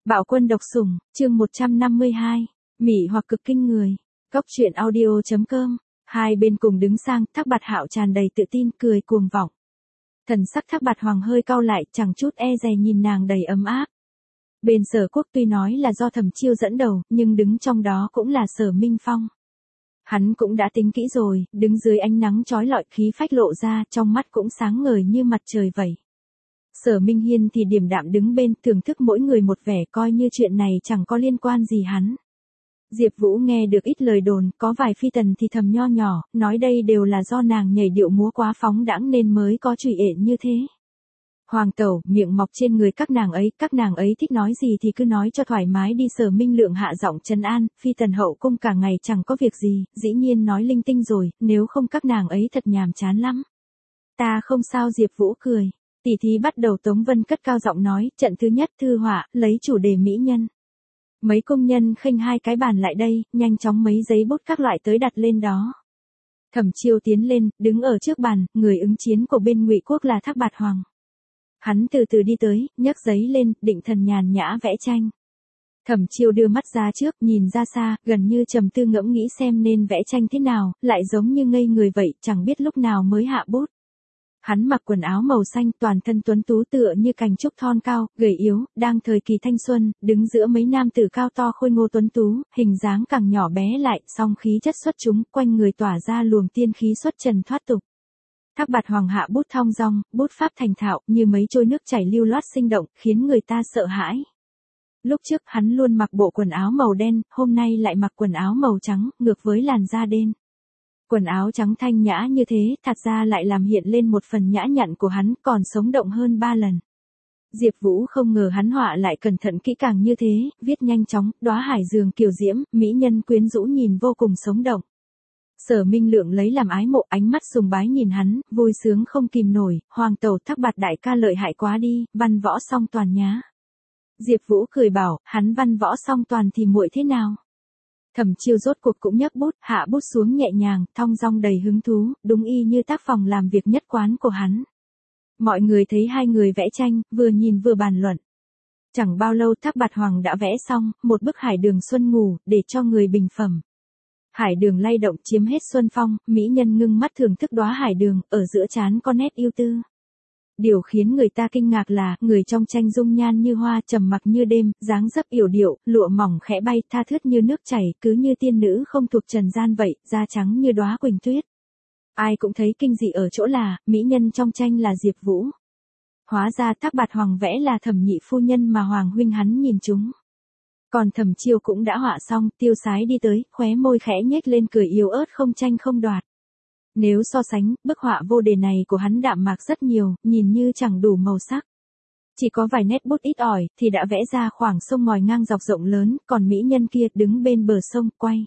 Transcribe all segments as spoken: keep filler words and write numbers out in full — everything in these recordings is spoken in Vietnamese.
Bạo quân độc sủng, chương một trăm năm mươi hai, mị hoặc cực kinh người. Cốc truyện audio chấm com. Hai bên cùng đứng sang, Thác Bạt Hạo tràn đầy tự tin, cười cuồng vọng. Thần sắc Thác Bạt Hoàng hơi cau lại, chẳng chút e dè nhìn nàng đầy ấm áp. Bên Sở Quốc tuy nói là do Thẩm Chiêu dẫn đầu, nhưng đứng trong đó cũng là Sở Minh Phong. Hắn cũng đã tính kỹ rồi, đứng dưới ánh nắng chói lọi, khí phách lộ ra, trong mắt cũng sáng ngời như mặt trời vậy. Sở Minh Hiên thì điềm đạm đứng bên, thưởng thức mỗi người một vẻ, coi như chuyện này chẳng có liên quan gì hắn. Diệp Vũ nghe được ít lời đồn, có vài phi tần thì thầm nho nhỏ, nói đây đều là do nàng nhảy điệu múa quá phóng đãng nên mới có trụy ện như thế. Hoàng tẩu, miệng mọc trên người các nàng ấy, các nàng ấy thích nói gì thì cứ nói cho thoải mái đi. Sở Minh Lượng hạ giọng trấn an, phi tần hậu cung cả ngày chẳng có việc gì, dĩ nhiên nói linh tinh rồi, nếu không các nàng ấy thật nhàm chán lắm. Ta không sao. Diệp Vũ cười. Tỷ thí bắt đầu. Tống Vân cất cao giọng nói, trận thứ nhất thư họa, lấy chủ đề mỹ nhân. Mấy công nhân khênh hai cái bàn lại đây, nhanh chóng mấy giấy bút các loại tới đặt lên đó. Thẩm Chiêu tiến lên, đứng ở trước bàn, người ứng chiến của bên Ngụy Quốc là Thác Bạt Hoàng. Hắn từ từ đi tới, nhấc giấy lên, định thần nhàn nhã vẽ tranh. Thẩm Chiêu đưa mắt ra trước, nhìn ra xa, gần như trầm tư ngẫm nghĩ xem nên vẽ tranh thế nào, lại giống như ngây người vậy, chẳng biết lúc nào mới hạ bút. Hắn mặc quần áo màu xanh, toàn thân tuấn tú tựa như cành trúc thon cao, gầy yếu, đang thời kỳ thanh xuân, đứng giữa mấy nam tử cao to khôi ngô tuấn tú, hình dáng càng nhỏ bé lại, song khí chất xuất chúng, quanh người tỏa ra luồng tiên khí xuất trần thoát tục. Thác Bạt Hoàng hạ bút thong dong, bút pháp thành thạo, như mấy trôi nước chảy lưu loát sinh động, khiến người ta sợ hãi. Lúc trước hắn luôn mặc bộ quần áo màu đen, hôm nay lại mặc quần áo màu trắng, ngược với làn da đen. Quần áo trắng thanh nhã như thế, thật ra lại làm hiện lên một phần nhã nhặn của hắn, còn sống động hơn ba lần. Diệp Vũ không ngờ hắn họa lại cẩn thận kỹ càng như thế, viết nhanh chóng, đóa hải dương kiều diễm, mỹ nhân quyến rũ nhìn vô cùng sống động. Sở Minh Lượng lấy làm ái mộ, ánh mắt sùng bái nhìn hắn, vui sướng không kìm nổi, hoàng tẩu Thác Bạt đại ca lợi hại quá đi, văn võ song toàn nhá. Diệp Vũ cười bảo, hắn văn võ song toàn thì muội thế nào? Thẩm Chiêu rốt cuộc cũng nhấc bút, hạ bút xuống nhẹ nhàng, thong dong đầy hứng thú, đúng y như tác phòng làm việc nhất quán của hắn. Mọi người thấy hai người vẽ tranh, vừa nhìn vừa bàn luận. Chẳng bao lâu Thác Bạt Hoàng đã vẽ xong, một bức hải đường xuân ngủ, để cho người bình phẩm. Hải đường lay động chiếm hết xuân phong, mỹ nhân ngưng mắt thưởng thức đóa hải đường, ở giữa trán có nét ưu tư. Điều khiến người ta kinh ngạc là, người trong tranh dung nhan như hoa, trầm mặc như đêm, dáng dấp yểu điệu, lụa mỏng khẽ bay, tha thướt như nước chảy, cứ như tiên nữ không thuộc trần gian vậy, da trắng như đóa quỳnh tuyết. Ai cũng thấy kinh dị ở chỗ là, mỹ nhân trong tranh là Diệp Vũ. Hóa ra Thác Bạt Hoàng vẽ là Thẩm nhị phu nhân mà Hoàng huynh hắn nhìn chúng. Còn Thẩm Chiêu cũng đã họa xong, tiêu sái đi tới, khóe môi khẽ nhếch lên cười yếu ớt không tranh không đoạt. Nếu so sánh, bức họa vô đề này của hắn đạm mạc rất nhiều, nhìn như chẳng đủ màu sắc. Chỉ có vài nét bút ít ỏi, thì đã vẽ ra khoảng sông ngòi ngang dọc rộng lớn, còn mỹ nhân kia đứng bên bờ sông, quay.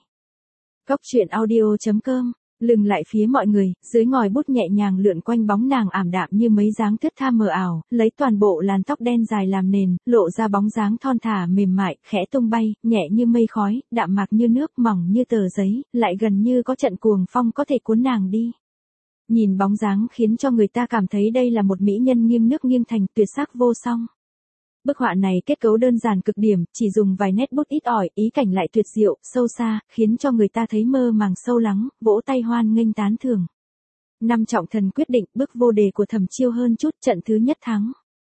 Cốc truyện audio chấm com, lưng lại phía mọi người, dưới ngòi bút nhẹ nhàng lượn quanh bóng nàng ảm đạm như mấy dáng thướt tha mờ ảo, lấy toàn bộ làn tóc đen dài làm nền, lộ ra bóng dáng thon thả mềm mại, khẽ tung bay, nhẹ như mây khói, đạm mạc như nước, mỏng như tờ giấy, lại gần như có trận cuồng phong có thể cuốn nàng đi. Nhìn bóng dáng khiến cho người ta cảm thấy đây là một mỹ nhân nghiêng nước nghiêng thành, tuyệt sắc vô song. Bức họa này kết cấu đơn giản cực điểm, chỉ dùng vài nét bút ít ỏi, ý cảnh lại tuyệt diệu, sâu xa, khiến cho người ta thấy mơ màng sâu lắng, vỗ tay hoan nghênh tán thưởng. Năm trọng thần quyết định, bức vô đề của Thẩm Chiêu hơn chút, trận thứ nhất thắng.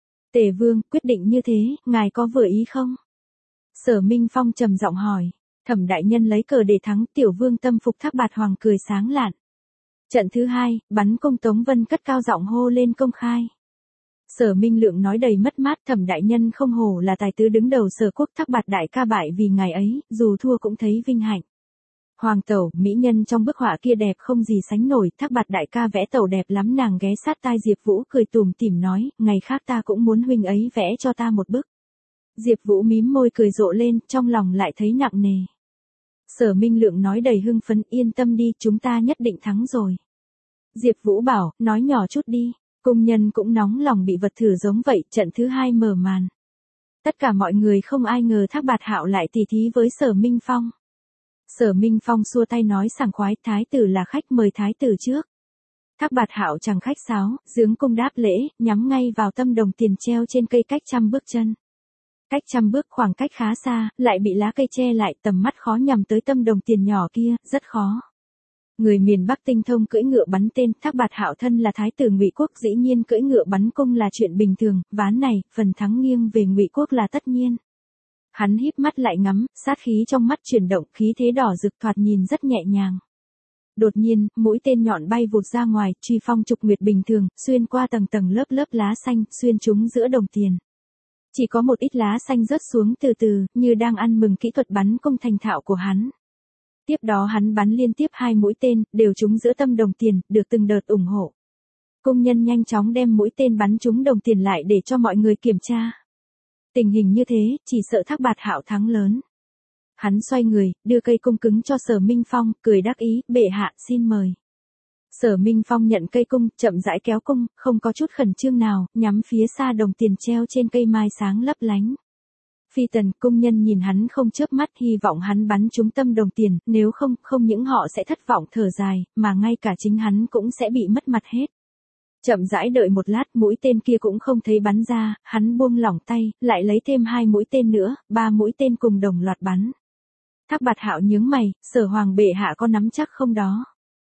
Tề Vương, quyết định như thế, ngài có vừa ý không? Sở Minh Phong trầm giọng hỏi. Thẩm đại nhân lấy cờ để thắng, tiểu vương tâm phục. Thác Bạt Hoàng cười sáng lạn. Trận thứ hai, bắn cung. Tống Vân cất cao giọng hô lên công khai. Sở Minh Lượng nói đầy mất mát, Thẩm đại nhân không hổ là tài tứ đứng đầu Sở Quốc, Thác Bạt đại ca bại vì ngài ấy, dù thua cũng thấy vinh hạnh. Hoàng tẩu, mỹ nhân trong bức họa kia đẹp không gì sánh nổi, Thác Bạt đại ca vẽ tẩu đẹp lắm. Nàng ghé sát tai Diệp Vũ cười tủm tỉm nói, ngày khác ta cũng muốn huynh ấy vẽ cho ta một bức. Diệp Vũ mím môi cười rộ lên, trong lòng lại thấy nặng nề. Sở Minh Lượng nói đầy hưng phấn, yên tâm đi, chúng ta nhất định thắng rồi. Diệp Vũ bảo, nói nhỏ chút đi. Cung nhân cũng nóng lòng bị vật thử giống vậy, trận thứ hai mở màn. Tất cả mọi người không ai ngờ Thác Bạt Hạo lại tỉ thí với Sở Minh Phong. Sở Minh Phong xua tay nói sảng khoái, thái tử là khách, mời thái tử trước. Thác Bạt Hạo chẳng khách sáo, giướng cung đáp lễ, nhắm ngay vào tâm đồng tiền treo trên cây cách trăm bước chân. Cách trăm bước khoảng cách khá xa, lại bị lá cây che lại, tầm mắt khó nhằm tới tâm đồng tiền nhỏ kia, rất khó. Người miền Bắc tinh thông cưỡi ngựa bắn tên, Thác Bạt Hạo thân là thái tử Ngụy Quốc, dĩ nhiên cưỡi ngựa bắn cung là chuyện bình thường, ván này, phần thắng nghiêng về Ngụy Quốc là tất nhiên. Hắn híp mắt lại ngắm, sát khí trong mắt chuyển động, khí thế đỏ rực thoạt nhìn rất nhẹ nhàng. Đột nhiên, mũi tên nhọn bay vụt ra ngoài, truy phong trục nguyệt bình thường, xuyên qua tầng tầng lớp lớp lá xanh, xuyên trúng giữa đồng tiền. Chỉ có một ít lá xanh rớt xuống từ từ, như đang ăn mừng kỹ thuật bắn cung thành thạo của hắn. Tiếp đó hắn bắn liên tiếp hai mũi tên, đều trúng giữa tâm đồng tiền, được từng đợt ủng hộ. Công nhân nhanh chóng đem mũi tên bắn trúng đồng tiền lại để cho mọi người kiểm tra. Tình hình như thế, chỉ sợ Thác Bạt Hạo thắng lớn. Hắn xoay người, đưa cây cung cứng cho Sở Minh Phong, cười đắc ý, bệ hạ, xin mời. Sở Minh Phong nhận cây cung, chậm rãi kéo cung, không có chút khẩn trương nào, nhắm phía xa đồng tiền treo trên cây mai sáng lấp lánh. Phi tần, công nhân nhìn hắn không chớp mắt, hy vọng hắn bắn trúng tâm đồng tiền, nếu không, không những họ sẽ thất vọng thở dài, mà ngay cả chính hắn cũng sẽ bị mất mặt hết. Chậm rãi đợi một lát, mũi tên kia cũng không thấy bắn ra, hắn buông lỏng tay, lại lấy thêm hai mũi tên nữa, ba mũi tên cùng đồng loạt bắn. Thác Bạt Hạo nhướng mày, Sở Hoàng bệ hạ có nắm chắc không đó?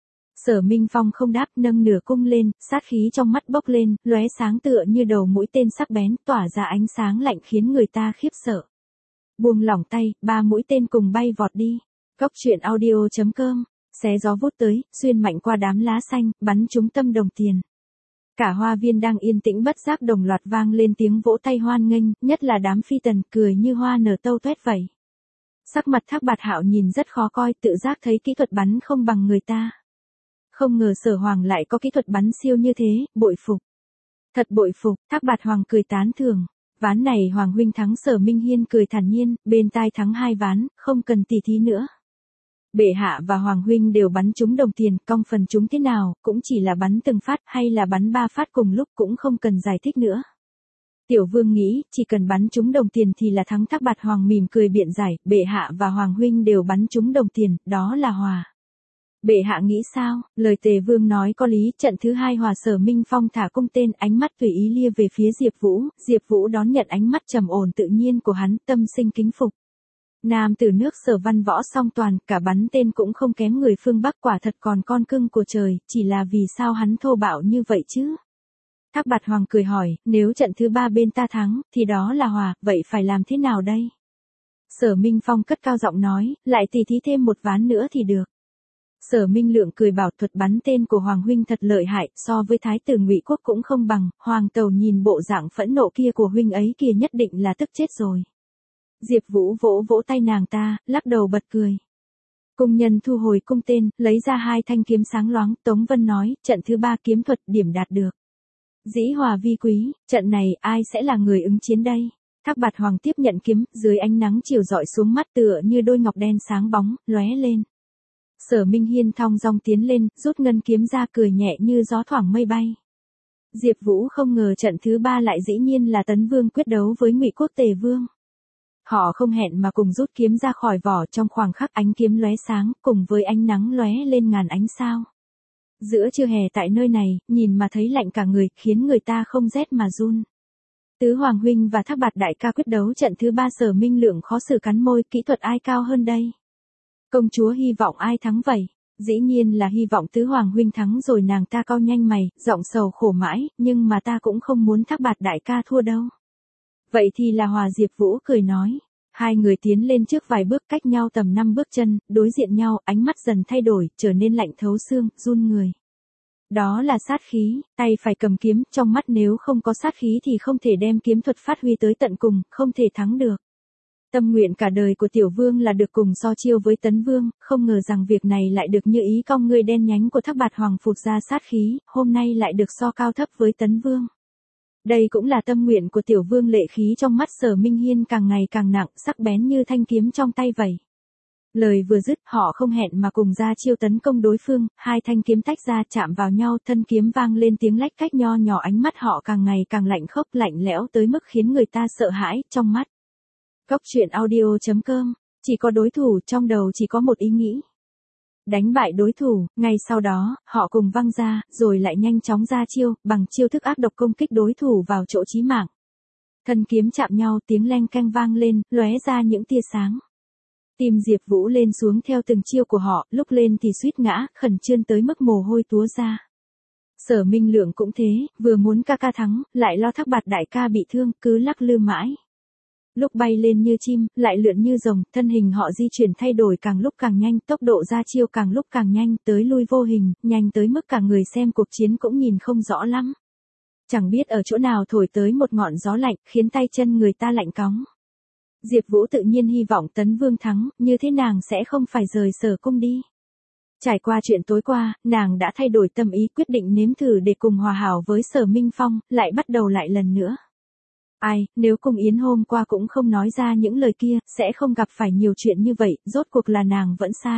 Sở Minh Phong không đáp, nâng nửa cung lên, sát khí trong mắt bốc lên, lóe sáng tựa như đầu mũi tên sắc bén, tỏa ra ánh sáng lạnh khiến người ta khiếp sợ. Buông lỏng tay, ba mũi tên cùng bay vọt đi. Cốc truyện audio chấm com, xé gió vút tới, xuyên mạnh qua đám lá xanh, bắn trúng tâm đồng tiền. Cả hoa viên đang yên tĩnh bất giác đồng loạt vang lên tiếng vỗ tay hoan nghênh, nhất là đám phi tần cười như hoa nở tâu tuét vậy. Sắc mặt Thác Bạt Hạo nhìn rất khó coi, tự giác thấy kỹ thuật bắn không bằng người ta. Không ngờ Sở Hoàng lại có kỹ thuật bắn siêu như thế, bội phục. Thật bội phục, Thác Bạt Hoàng cười tán thưởng. Ván này Hoàng huynh thắng, Sở Minh Hiên cười thản nhiên, bên tai thắng hai ván, không cần tỉ thí nữa. Bệ hạ và Hoàng huynh đều bắn trúng đồng tiền, cong phần chúng thế nào, cũng chỉ là bắn từng phát hay là bắn ba phát cùng lúc cũng không cần giải thích nữa. Tiểu vương nghĩ, chỉ cần bắn trúng đồng tiền thì là thắng. Thác Bạt Hoàng mỉm cười biện giải, bệ hạ và Hoàng huynh đều bắn trúng đồng tiền, đó là hòa. Bệ hạ nghĩ sao? Lời Tề Vương nói có lý, trận thứ hai hòa. Sở Minh Phong thả cung tên, ánh mắt tùy ý lia về phía Diệp Vũ, Diệp Vũ đón nhận ánh mắt trầm ổn tự nhiên của hắn, tâm sinh kính phục. Nam tử nước Sở văn võ song toàn, cả bắn tên cũng không kém người phương Bắc, quả thật còn con cưng của trời, chỉ là vì sao hắn thô bạo như vậy chứ? Thác Bạt Hoàng cười hỏi, nếu trận thứ ba bên ta thắng, thì đó là hòa, vậy phải làm thế nào đây? Sở Minh Phong cất cao giọng nói, lại tỉ thí thêm một ván nữa thì được. Sở Minh Lượng cười bảo, thuật bắn tên của Hoàng huynh thật lợi hại, so với thái tử Ngụy Quốc cũng không bằng. Hoàng tẩu nhìn bộ dạng phẫn nộ kia của huynh ấy kia nhất định là tức chết rồi. Diệp Vũ vỗ vỗ tay nàng ta, lắc đầu bật cười. Cung nhân thu hồi cung tên, lấy ra hai thanh kiếm sáng loáng, Tống Vân nói, trận thứ ba kiếm thuật điểm đạt được. Dĩ hòa vi quý, trận này ai sẽ là người ứng chiến đây? Thác Bạt Hoàng tiếp nhận kiếm, dưới ánh nắng chiều rọi xuống mắt tựa như đôi ngọc đen sáng bóng, lóe lên. Sở Minh Hiên thong dong tiến lên, rút ngân kiếm ra cười nhẹ như gió thoảng mây bay. Diệp Vũ không ngờ trận thứ ba lại dĩ nhiên là Tấn Vương quyết đấu với Ngụy Quốc Tề Vương. Họ không hẹn mà cùng rút kiếm ra khỏi vỏ, trong khoảng khắc ánh kiếm lóe sáng, cùng với ánh nắng lóe lên ngàn ánh sao. Giữa trưa hè tại nơi này, nhìn mà thấy lạnh cả người, khiến người ta không rét mà run. Tứ Hoàng huynh và Thác Bạt đại ca quyết đấu trận thứ ba. Sở Minh Lượng khó xử cắn môi, kỹ thuật ai cao hơn đây? Công chúa hy vọng ai thắng vậy? Dĩ nhiên là hy vọng Tứ Hoàng huynh thắng rồi. Nàng ta cau nhanh mày, giọng sầu khổ mãi, nhưng mà ta cũng không muốn Thác Bạt đại ca thua đâu. Vậy thì là hòa. Diệp Vũ cười nói. Hai người tiến lên trước vài bước, cách nhau tầm năm bước chân, đối diện nhau, ánh mắt dần thay đổi, trở nên lạnh thấu xương, run người. Đó là sát khí, tay phải cầm kiếm, trong mắt nếu không có sát khí thì không thể đem kiếm thuật phát huy tới tận cùng, không thể thắng được. Tâm nguyện cả đời của Tiểu Vương là được cùng so chiêu với Tấn Vương, không ngờ rằng việc này lại được như ý. Cong người đen nhánh của Thác Bạt Hoàng phụt ra sát khí, hôm nay lại được so cao thấp với Tấn Vương. Đây cũng là tâm nguyện của Tiểu Vương. Lệ khí trong mắt Sở Minh Hiên càng ngày càng nặng, sắc bén như thanh kiếm trong tay vậy. Lời vừa dứt, họ không hẹn mà cùng ra chiêu tấn công đối phương, hai thanh kiếm tách ra chạm vào nhau, thân kiếm vang lên tiếng lách cách nho nhỏ, ánh mắt họ càng ngày càng lạnh khốc, lạnh lẽo tới mức khiến người ta sợ hãi, trong mắt. Cốc truyện audio chấm com, chỉ có đối thủ, trong đầu chỉ có một ý nghĩ. Đánh bại đối thủ, ngay sau đó, họ cùng văng ra, rồi lại nhanh chóng ra chiêu, bằng chiêu thức ác độc công kích đối thủ vào chỗ chí mạng. Thân kiếm chạm nhau, tiếng leng keng vang lên, lóe ra những tia sáng. Tim Diệp Vũ lên xuống theo từng chiêu của họ, lúc lên thì suýt ngã, khẩn trương tới mức mồ hôi túa ra. Sở Minh Lượng cũng thế, vừa muốn ca ca thắng, lại lo Thác Bạt đại ca bị thương, cứ lắc lư mãi. Lúc bay lên như chim, lại lượn như rồng, thân hình họ di chuyển thay đổi càng lúc càng nhanh, tốc độ ra chiêu càng lúc càng nhanh, tới lui vô hình, nhanh tới mức cả người xem cuộc chiến cũng nhìn không rõ lắm. Chẳng biết ở chỗ nào thổi tới một ngọn gió lạnh, khiến tay chân người ta lạnh cóng. Diệp Vũ tự nhiên hy vọng Tấn Vương thắng, như thế nàng sẽ không phải rời Sở cung đi. Trải qua chuyện tối qua, nàng đã thay đổi tâm ý, quyết định nếm thử để cùng hòa hảo với Sở Minh Phong, lại bắt đầu lại lần nữa. Ai, nếu Cung Yến hôm qua cũng không nói ra những lời kia, sẽ không gặp phải nhiều chuyện như vậy, rốt cuộc là nàng vẫn sai.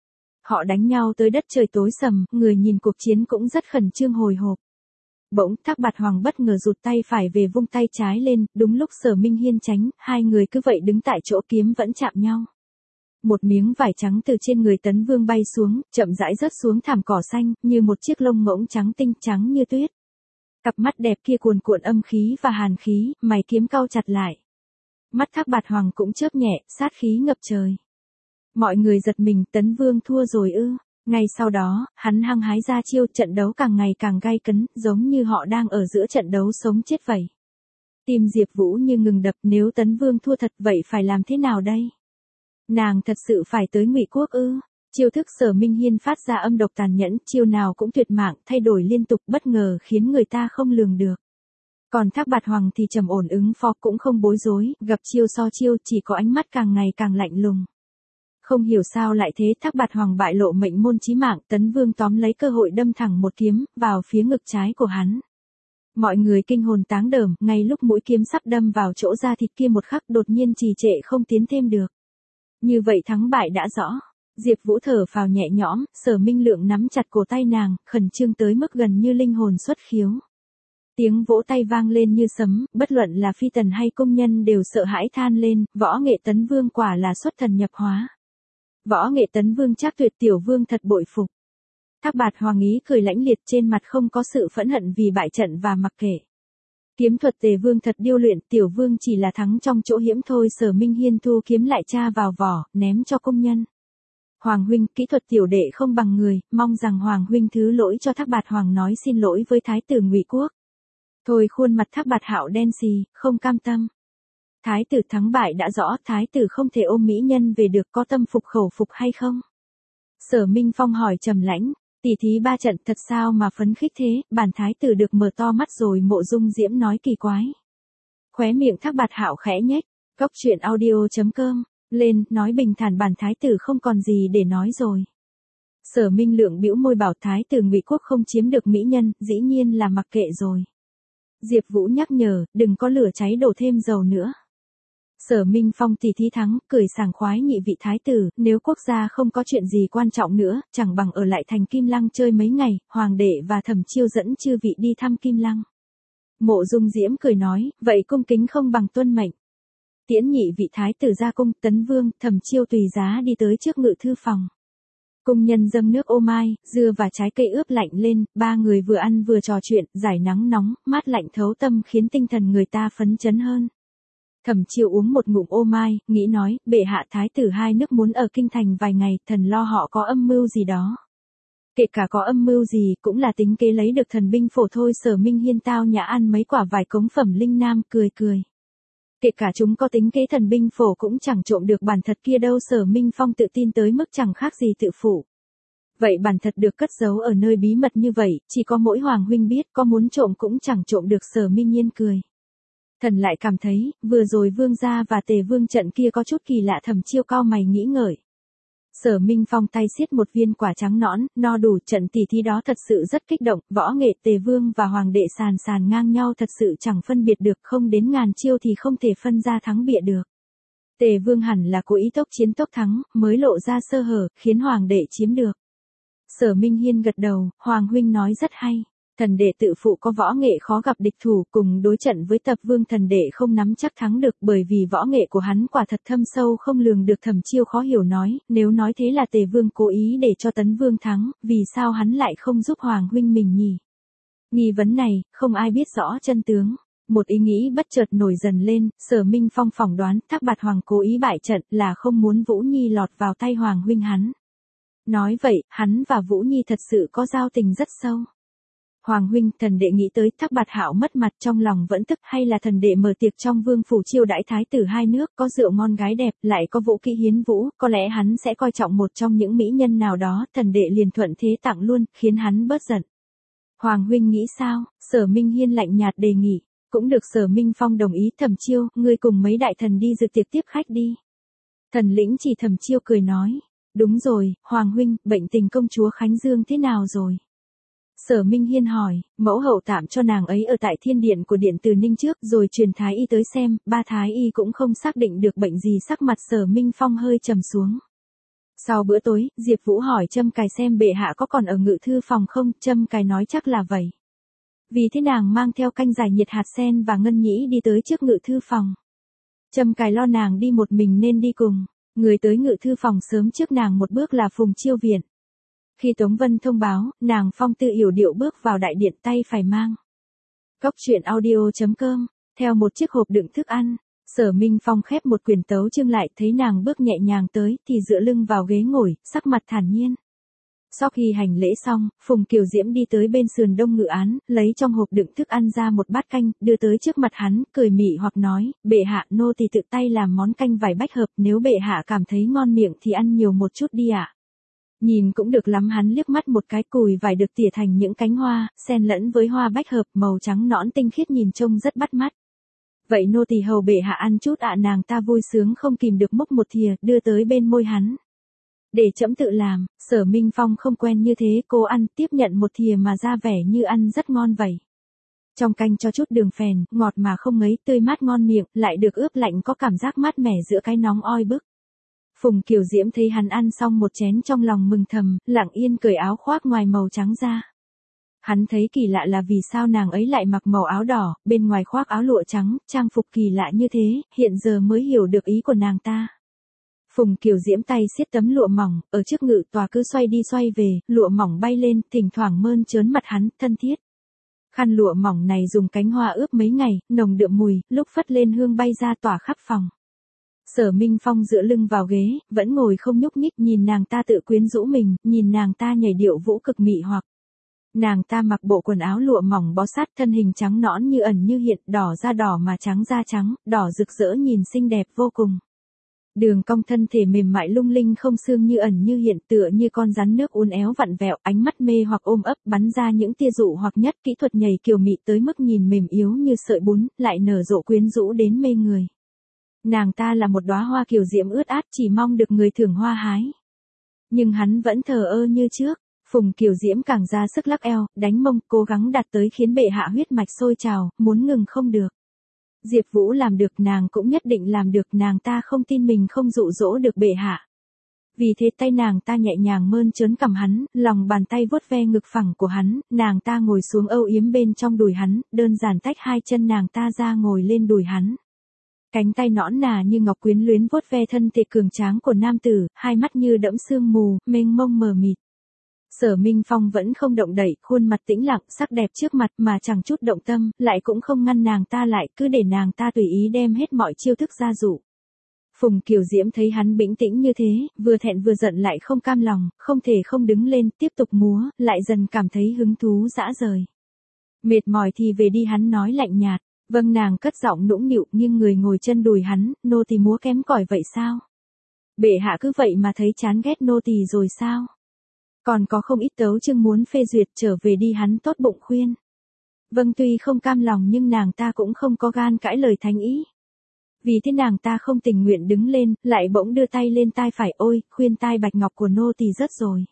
Họ đánh nhau tới đất trời tối sầm, người nhìn cuộc chiến cũng rất khẩn trương hồi hộp. Bỗng Thác Bạt Hoàng bất ngờ rụt tay phải về vung tay trái lên, đúng lúc Sở Minh Hiên tránh, hai người cứ vậy đứng tại chỗ kiếm vẫn chạm nhau. Một miếng vải trắng từ trên người Tấn Vương bay xuống, chậm rãi rớt xuống thảm cỏ xanh, như một chiếc lông ngỗng trắng tinh trắng như tuyết. Cặp mắt đẹp kia cuồn cuộn âm khí và hàn khí, mày kiếm cau chặt lại. Mắt Thác Bạt Hoàng cũng chớp nhẹ, sát khí ngập trời. Mọi người giật mình, Tấn Vương thua rồi ư? Ngay sau đó, hắn hăng hái ra chiêu, trận đấu càng ngày càng gay cấn, giống như họ đang ở giữa trận đấu sống chết vậy. Tim Diệp Vũ như ngừng đập, nếu Tấn Vương thua thật vậy phải làm thế nào đây? Nàng thật sự phải tới Ngụy Quốc ư? Chiêu thức Sở Minh Hiên phát ra âm độc tàn nhẫn, chiêu nào cũng tuyệt mạng, thay đổi liên tục, bất ngờ khiến người ta không lường được. Còn Thác Bạt Hoàng thì trầm ổn ứng phó, cũng không bối rối, gặp chiêu so chiêu, chỉ có ánh mắt càng ngày càng lạnh lùng. Không hiểu sao lại thế, Thác Bạt Hoàng bại lộ mệnh môn chí mạng, Tấn Vương tóm lấy cơ hội đâm thẳng một kiếm vào phía ngực trái của hắn. Mọi người kinh hồn táng đờm, ngay lúc mũi kiếm sắp đâm vào chỗ da thịt kia một khắc, đột nhiên trì trệ không tiến thêm được. Như vậy thắng bại đã rõ. Diệp Vũ thở phào nhẹ nhõm, Sở Minh Lượng nắm chặt cổ tay nàng, khẩn trương tới mức gần như linh hồn xuất khiếu. Tiếng vỗ tay vang lên như sấm, bất luận là phi tần hay công nhân đều sợ hãi than lên, võ nghệ Tấn Vương quả là xuất thần nhập hóa. Võ nghệ Tấn Vương chắc tuyệt, tiểu vương thật bội phục. Thác Bạt Hoàng ý cười lãnh liệt, trên mặt không có sự phẫn hận vì bại trận và mặc kệ. Kiếm thuật Tề Vương thật điêu luyện, tiểu vương chỉ là thắng trong chỗ hiểm thôi. Sở Minh Hiên thu kiếm lại tra vào vỏ, ném cho công nhân. Hoàng huynh, kỹ thuật tiểu đệ không bằng người, mong rằng Hoàng huynh thứ lỗi cho. Thác Bạt Hoàng nói xin lỗi với thái tử Ngụy Quốc. Thôi, khuôn mặt Thác Bạt Hạo đen xì, không cam tâm. Thái tử thắng bại đã rõ, thái tử không thể ôm mỹ nhân về được, có tâm phục khẩu phục hay không? Sở Minh Phong hỏi trầm lãnh, tỷ thí ba trận thật sao mà phấn khích thế? Bản thái tử được mở to mắt rồi. Mộ Dung Diễm nói kỳ quái. Khóe miệng Thác Bạt Hạo khẽ nhếch. Cốc truyện audio chấm com lên, nói bình thản bản thái tử không còn gì để nói rồi. Sở Minh Lượng bĩu môi bảo thái tử Ngụy Quốc không chiếm được mỹ nhân, dĩ nhiên là mặc kệ rồi. Diệp Vũ nhắc nhở, đừng có lửa cháy đổ thêm dầu nữa. Sở Minh Phong tỷ thí thắng, cười sảng khoái, nhị vị thái tử, nếu quốc gia không có chuyện gì quan trọng nữa, chẳng bằng ở lại thành Kim Lăng chơi mấy ngày, hoàng đệ và Thẩm Chiêu dẫn chư vị đi thăm Kim Lăng. Mộ Dung Diễm cười nói, vậy cung kính không bằng tuân mệnh. Tiễn nhị vị thái tử ra cung, Tấn Vương, Thẩm Chiêu tùy giá đi tới trước ngự thư phòng. Cung nhân dâng nước ô mai, dưa và trái cây ướp lạnh lên, ba người vừa ăn vừa trò chuyện, giải nắng nóng, mát lạnh thấu tâm khiến tinh thần người ta phấn chấn hơn. Thẩm Chiêu uống một ngụm ô mai, nghĩ nói, bệ hạ thái tử hai nước muốn ở kinh thành vài ngày, thần lo họ có âm mưu gì đó. Kể cả có âm mưu gì, cũng là tính kế lấy được thần binh phổ thôi. Sở Minh Hiên tao nhã ăn mấy quả vải cống phẩm linh nam, cười cười. Kể cả chúng có tính kế thần binh phổ cũng chẳng trộm được bản thật kia đâu. Sở Minh Phong tự tin tới mức chẳng khác gì tự phụ. Vậy bản thật được cất giấu ở nơi bí mật như vậy, chỉ có mỗi Hoàng huynh biết, có muốn trộm cũng chẳng trộm được. Sở Minh Hiên cười. Thần lại cảm thấy, vừa rồi vương gia và Tề Vương trận kia có chút kỳ lạ. Thẩm Chiêu cau mày nghĩ ngợi. Sở Minh Phong tay siết một viên quả trắng nõn, no đủ. Trận tỷ thí đó thật sự rất kích động, võ nghệ Tề Vương và Hoàng đệ sàn sàn ngang nhau, thật sự chẳng phân biệt được, không đến ngàn chiêu thì không thể phân ra thắng bại được. Tề Vương hẳn là cố ý tốc chiến tốc thắng, mới lộ ra sơ hở, khiến Hoàng đệ chiếm được. Sở Minh Hiên gật đầu, Hoàng huynh nói rất hay. Thần đệ tự phụ có võ nghệ khó gặp địch thủ, cùng đối trận với Tập Vương thần đệ không nắm chắc thắng được, bởi vì võ nghệ của hắn quả thật thâm sâu không lường được. Thẩm Chiêu khó hiểu nói, nếu nói thế là Tề Vương cố ý để cho Tấn Vương thắng, vì sao hắn lại không giúp Hoàng huynh mình nhỉ? Nghi vấn này, không ai biết rõ chân tướng. Một ý nghĩ bất chợt nổi dần lên, Sở Minh Phong phỏng đoán Thác Bạt Hoàng cố ý bại trận là không muốn Vũ Nhi lọt vào tay Hoàng huynh hắn. Nói vậy, hắn và Vũ Nhi thật sự có giao tình rất sâu. Hoàng huynh, thần đệ nghĩ tới Thác Bạt Hạo mất mặt trong lòng vẫn tức, hay là thần đệ mở tiệc trong vương phủ chiêu đãi thái tử hai nước, có rượu ngon gái đẹp, lại có vũ kỹ hiến vũ, có lẽ hắn sẽ coi trọng một trong những mỹ nhân nào đó, thần đệ liền thuận thế tặng luôn, khiến hắn bớt giận. Hoàng huynh nghĩ sao? Sở Minh Hiên lạnh nhạt đề nghị. Cũng được. Sở Minh Phong đồng ý. Thẩm Chiêu, ngươi cùng mấy đại thần đi dự tiệc tiếp khách đi. Thần lĩnh chỉ Thẩm Chiêu cười nói. Đúng rồi, Hoàng huynh, bệnh tình công chúa Khánh Dương thế nào rồi? Sở Minh Hiên hỏi, mẫu hậu tạm cho nàng ấy ở tại thiên điện của điện Từ Ninh trước rồi truyền thái y tới xem, ba thái y cũng không xác định được bệnh gì. Sắc mặt Sở Minh Phong hơi trầm xuống. Sau bữa tối, Diệp Vũ hỏi Trâm Cài xem bệ hạ có còn ở ngự thư phòng không, Trâm Cài nói chắc là vậy. Vì thế nàng mang theo canh giải nhiệt hạt sen và ngân nhĩ đi tới trước ngự thư phòng. Trâm Cài lo nàng đi một mình nên đi cùng, người tới ngự thư phòng sớm trước nàng một bước là Phùng Chiêu Viện. Khi Tống Vân thông báo, nàng phong tư yểu điệu bước vào đại điện tay phải mang. Cốc truyện audio chấm com, theo một chiếc hộp đựng thức ăn. Sở Minh Phong khép một quyển tấu chương lại, thấy nàng bước nhẹ nhàng tới thì dựa lưng vào ghế ngồi, sắc mặt thản nhiên. Sau khi hành lễ xong, Phùng Kiều Diễm đi tới bên sườn đông ngự án, lấy trong hộp đựng thức ăn ra một bát canh, đưa tới trước mặt hắn, cười mị hoặc nói, bệ hạ, nô tỳ tự tay làm món canh vải bách hợp, nếu bệ hạ cảm thấy ngon miệng thì ăn nhiều một chút đi ạ. À. Nhìn cũng được lắm. Hắn liếc mắt một cái, cùi vải được tỉa thành những cánh hoa, xen lẫn với hoa bách hợp màu trắng nõn tinh khiết nhìn trông rất bắt mắt. Vậy nô tỳ hầu bệ hạ ăn chút ạ. À. Nàng ta vui sướng không kìm được múc một thìa, đưa tới bên môi hắn. Để trẫm tự làm. Sở Minh Phong không quen như thế, cô ăn, tiếp nhận một thìa mà ra vẻ như ăn rất ngon vậy. Trong canh cho chút đường phèn, ngọt mà không ngấy, tươi mát ngon miệng, lại được ướp lạnh có cảm giác mát mẻ giữa cái nóng oi bức. Phùng Kiều Diễm thấy hắn ăn xong một chén trong lòng mừng thầm, lặng yên cởi áo khoác ngoài màu trắng ra. Hắn thấy kỳ lạ là vì sao nàng ấy lại mặc màu áo đỏ, bên ngoài khoác áo lụa trắng, trang phục kỳ lạ như thế, hiện giờ mới hiểu được ý của nàng ta. Phùng Kiều Diễm tay siết tấm lụa mỏng, ở trước ngự tòa cứ xoay đi xoay về, lụa mỏng bay lên, thỉnh thoảng mơn trớn mặt hắn, thân thiết. Khăn lụa mỏng này dùng cánh hoa ướp mấy ngày, nồng đượm mùi, lúc phất lên hương bay ra tỏa khắp phòng. Sở Minh Phong dựa lưng vào ghế, vẫn ngồi không nhúc nhích, nhìn nàng ta tự quyến rũ mình, nhìn nàng ta nhảy điệu vũ cực mị hoặc. Nàng ta mặc bộ quần áo lụa mỏng bó sát, thân hình trắng nõn như ẩn như hiện, đỏ da đỏ mà trắng da trắng, đỏ rực rỡ nhìn xinh đẹp vô cùng. Đường cong thân thể mềm mại lung linh không xương như ẩn như hiện, tựa như con rắn nước uốn éo vặn vẹo, ánh mắt mê hoặc ôm ấp, bắn ra những tia dụ hoặc nhất, kỹ thuật nhảy kiều mị tới mức nhìn mềm yếu như sợi bún, lại nở rộ quyến rũ đến mê người. Nàng ta là một đóa hoa kiều diễm ướt át, chỉ mong được người thưởng hoa hái. Nhưng hắn vẫn thờ ơ như trước. Phùng Kiều Diễm càng ra sức lắc eo, đánh mông, cố gắng đạt tới khiến bệ hạ huyết mạch sôi trào, muốn ngừng không được. Diệp Vũ làm được, nàng cũng nhất định làm được, nàng ta không tin mình không dụ dỗ được bệ hạ. Vì thế tay nàng ta nhẹ nhàng mơn trớn cằm hắn, lòng bàn tay vuốt ve ngực phẳng của hắn, nàng ta ngồi xuống âu yếm bên trong đùi hắn, đơn giản tách hai chân nàng ta ra ngồi lên đùi hắn. Cánh tay nõn nà như ngọc quyến luyến vuốt ve thân thể cường tráng của nam tử, hai mắt như đẫm sương mù, mênh mông mờ mịt. Sở Minh Phong vẫn không động đậy, khuôn mặt tĩnh lặng, sắc đẹp trước mặt mà chẳng chút động tâm, lại cũng không ngăn nàng ta lại, cứ để nàng ta tùy ý đem hết mọi chiêu thức ra dụ. Phùng Kiều Diễm thấy hắn bình tĩnh như thế, vừa thẹn vừa giận lại không cam lòng, không thể không đứng lên, tiếp tục múa, lại dần cảm thấy hứng thú dã rời. Mệt mỏi thì về đi, hắn nói lạnh nhạt. Vâng, nàng cất giọng nũng nịu, nhưng người ngồi chân đùi hắn, nô tỳ múa kém cỏi vậy sao? Bệ hạ cứ vậy mà thấy chán ghét nô tỳ rồi sao? Còn có không ít tấu chương muốn phê duyệt, trở về đi, hắn tốt bụng khuyên. Vâng, tuy không cam lòng nhưng nàng ta cũng không có gan cãi lời thánh ý. Vì thế nàng ta không tình nguyện đứng lên, lại bỗng đưa tay lên tai phải, ôi, khuyên tai bạch ngọc của nô tỳ rất rồi.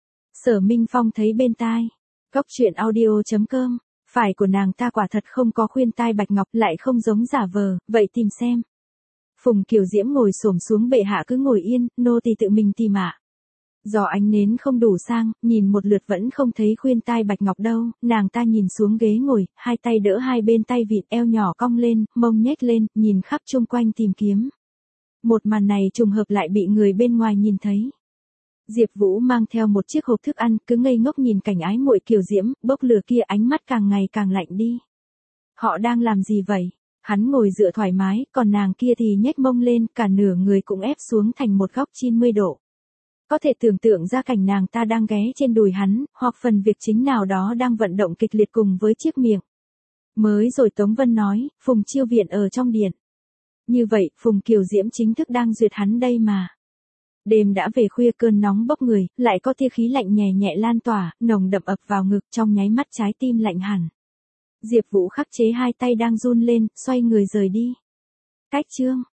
Sở Minh Phong thấy bên tai. Cốc truyện audio chấm com. Phải của nàng ta quả thật không có khuyên tai bạch ngọc, lại không giống giả vờ, vậy tìm xem. Phùng Kiều Diễm ngồi xổm xuống, bệ hạ cứ ngồi yên, nô tỳ tự mình tìm ạ. Do ánh nến không đủ sang, nhìn một lượt vẫn không thấy khuyên tai bạch ngọc đâu, nàng ta nhìn xuống ghế ngồi, hai tay đỡ hai bên tay vịn, eo nhỏ cong lên, mông nhếch lên, nhìn khắp chung quanh tìm kiếm. Một màn này trùng hợp lại bị người bên ngoài nhìn thấy. Diệp Vũ mang theo một chiếc hộp thức ăn, cứ ngây ngốc nhìn cảnh ái muội Kiều Diễm, bốc lửa kia, ánh mắt càng ngày càng lạnh đi. Họ đang làm gì vậy? Hắn ngồi dựa thoải mái, còn nàng kia thì nhếch mông lên, cả nửa người cũng ép xuống thành một góc chín mươi độ. Có thể tưởng tượng ra cảnh nàng ta đang ghé trên đùi hắn, hoặc phần việc chính nào đó đang vận động kịch liệt cùng với chiếc miệng. Mới rồi Tống Vân nói, Phùng Chiêu Viện ở trong điện. Như vậy, Phùng Kiều Diễm chính thức đang duyệt hắn đây mà. Đêm đã về khuya, cơn nóng bốc người, lại có tia khí lạnh nhẹ nhẹ lan tỏa, nồng đậm ập vào ngực, trong nháy mắt trái tim lạnh hẳn. Diệp Vũ khắc chế hai tay đang run lên, xoay người rời đi. Cách chương